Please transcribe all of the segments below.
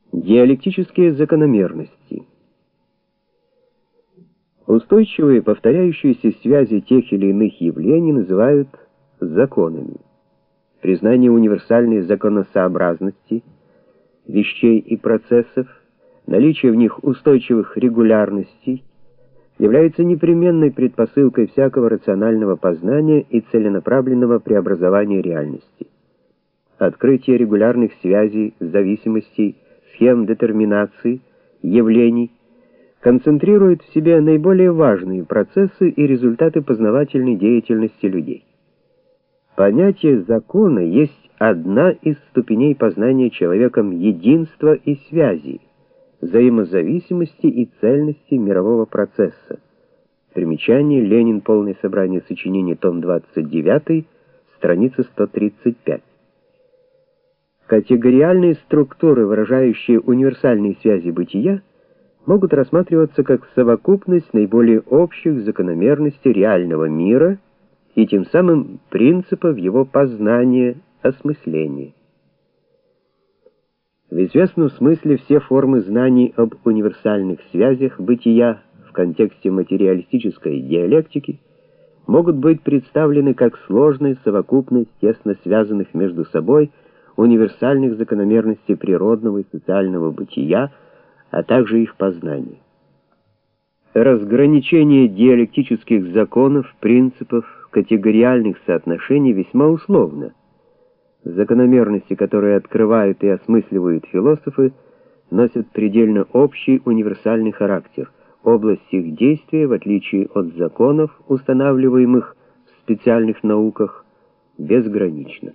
Диалектические закономерности. Устойчивые повторяющиеся связи тех или иных явлений называют законами. Признание универсальной законосообразности вещей и процессов, наличие в них устойчивых регулярностей является непременной предпосылкой всякого рационального познания и целенаправленного преобразования реальности. Открытие регулярных связей, зависимостей, схем детерминации, явлений концентрирует в себе наиболее важные процессы и результаты познавательной деятельности людей. Понятие закона есть одна из ступеней познания человеком единства и связи, взаимозависимости и цельности мирового процесса. Примечание: Ленин. Полное собрание сочинений. Том 29, страница 135. Категориальные структуры, выражающие универсальные связи бытия, могут рассматриваться как совокупность наиболее общих закономерностей реального мира и тем самым принципов его познания, осмысления. В известном смысле все формы знаний об универсальных связях бытия в контексте материалистической диалектики могут быть представлены как сложная совокупность тесно связанных между собой универсальных закономерностей природного и социального бытия, а также их познания. Разграничение диалектических законов, принципов, категориальных соотношений весьма условно. Закономерности, которые открывают и осмысливают философы, носят предельно общий универсальный характер. Область их действия, в отличие от законов, устанавливаемых в специальных науках, безгранична.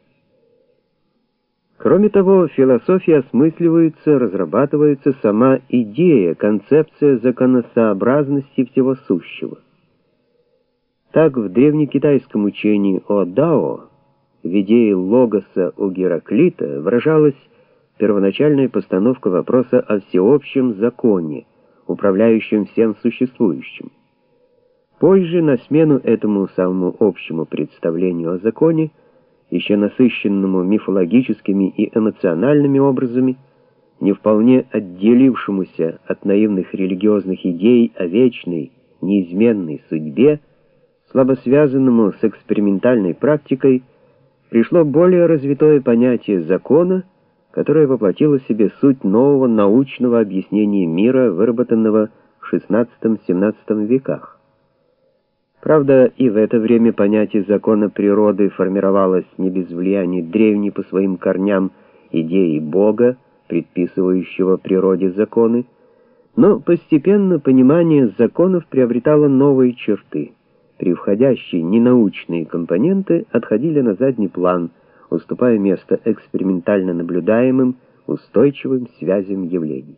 Кроме того, в философии осмысливается, разрабатывается сама идея, концепция законосообразности всего сущего. Так в древнекитайском учении о Дао, в идее логоса у Гераклита, выражалась первоначальная постановка вопроса о всеобщем законе, управляющем всем существующим. Позже, на смену этому самому общему представлению о законе, еще насыщенному мифологическими и эмоциональными образами, не вполне отделившемуся от наивных религиозных идей о вечной, неизменной судьбе, слабо связанному с экспериментальной практикой, пришло более развитое понятие закона, которое воплотило в себе суть нового научного объяснения мира, выработанного в XVI-XVII веках. Правда, и в это время понятие закона природы формировалось не без влияния древней по своим корням идеи Бога, предписывающего природе законы, но постепенно понимание законов приобретало новые черты. Превходящие ненаучные компоненты отходили на задний план, уступая место экспериментально наблюдаемым, устойчивым связям явлений.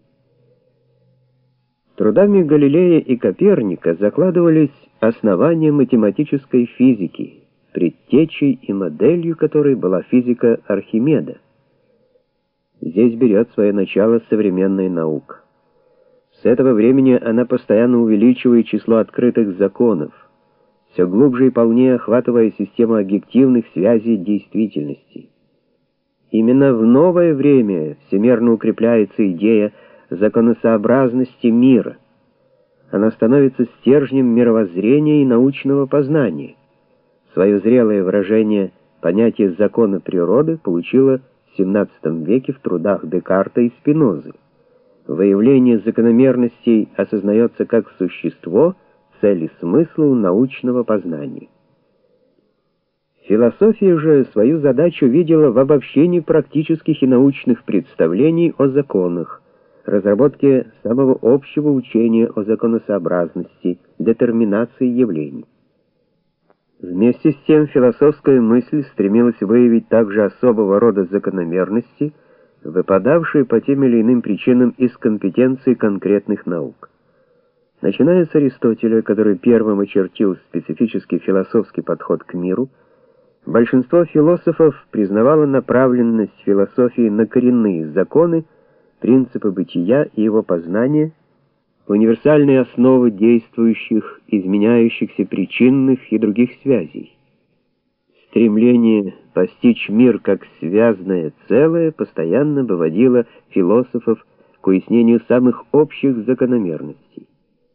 Трудами Галилея и Коперника закладывались основания математической физики, предтечей и моделью которой была физика Архимеда. Здесь берет свое начало современная наука. С этого времени она постоянно увеличивает число открытых законов, все глубже и полнее охватывая систему объективных связей действительности. Именно в новое время всемерно укрепляется идея законосообразности мира. Она становится стержнем мировоззрения и научного познания. Свое зрелое выражение понятие закона природы получило в XVII веке в трудах Декарта и Спинозы. Выявление закономерностей осознается как существо, цель и смысл научного познания. Философия же свою задачу видела в обобщении практических и научных представлений о законах, разработке самого общего учения о законосообразности, детерминации явлений. Вместе с тем философская мысль стремилась выявить также особого рода закономерности, выпадавшие по тем или иным причинам из компетенции конкретных наук. Начиная с Аристотеля, который первым очертил специфический философский подход к миру, большинство философов признавало направленность философии на коренные законы, принципы бытия и его познания, универсальные основы действующих, изменяющихся причинных и других связей. Стремление постичь мир как связное целое постоянно выводило философов к уяснению самых общих закономерностей.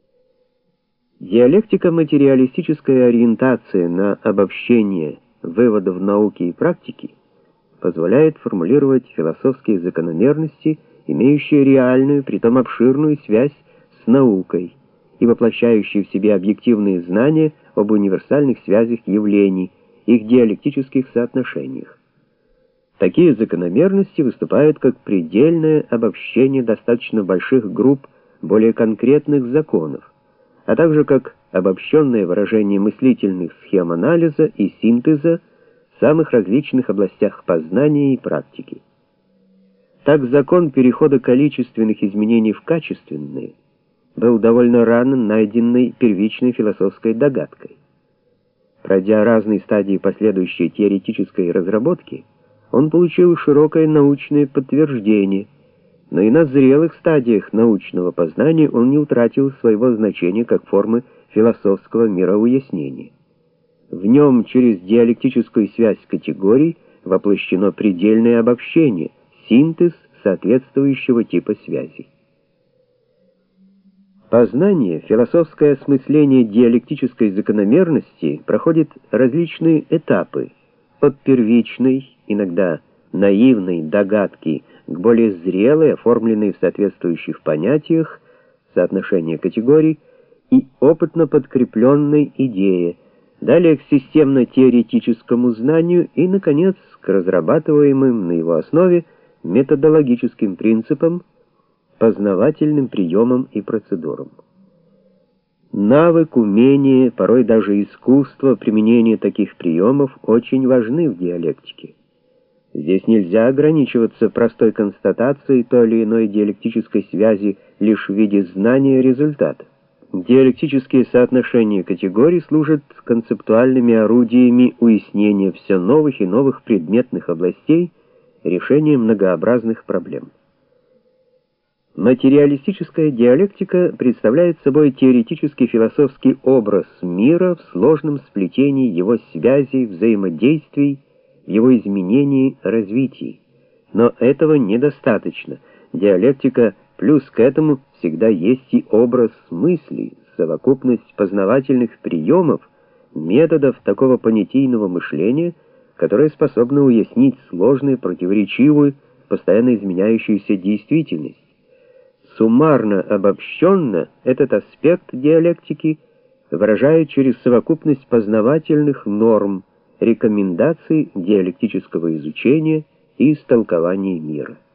Диалектико-материалистическая ориентация на обобщение выводов науки и практики позволяет формулировать философские закономерности, имеющие реальную, притом обширную связь с наукой и воплощающие в себе объективные знания об универсальных связях явлений, их диалектических соотношениях. Такие закономерности выступают как предельное обобщение достаточно больших групп более конкретных законов, а также как обобщенное выражение мыслительных схем анализа и синтеза в самых различных областях познания и практики. Так закон перехода количественных изменений в качественные был довольно рано найденной первичной философской догадкой. Пройдя разные стадии последующей теоретической разработки, он получил широкое научное подтверждение, но и на зрелых стадиях научного познания он не утратил своего значения как формы философского мироуяснения. В нем через диалектическую связь категорий воплощено предельное обобщение, синтез соответствующего типа связей. Познание, философское осмысление диалектической закономерности проходит различные этапы, от первичной, иногда наивной догадки к более зрелой, оформленной в соответствующих понятиях, соотношения категорий, и опытно подкрепленной идее, далее к системно-теоретическому знанию и, наконец, к разрабатываемым на его основе методологическим принципам, познавательным приемам и процедурам. Навык, умение, порой даже искусство применения таких приемов очень важны в диалектике. Здесь нельзя ограничиваться простой констатацией той или иной диалектической связи лишь в виде знания результата. Диалектические соотношения категорий служат концептуальными орудиями уяснения все новых и новых предметных областей, решения многообразных проблем. Материалистическая диалектика представляет собой теоретический философский образ мира в сложном сплетении его связей, взаимодействий, его изменении, развитии. Но этого недостаточно. Диалектика плюс к этому всегда есть и образ мысли, совокупность познавательных приемов, методов такого понятийного мышления, которое способно уяснить сложную, противоречивую, постоянно изменяющуюся действительность. Суммарно, обобщенно этот аспект диалектики выражает через совокупность познавательных норм, рекомендаций диалектического изучения и истолкования мира.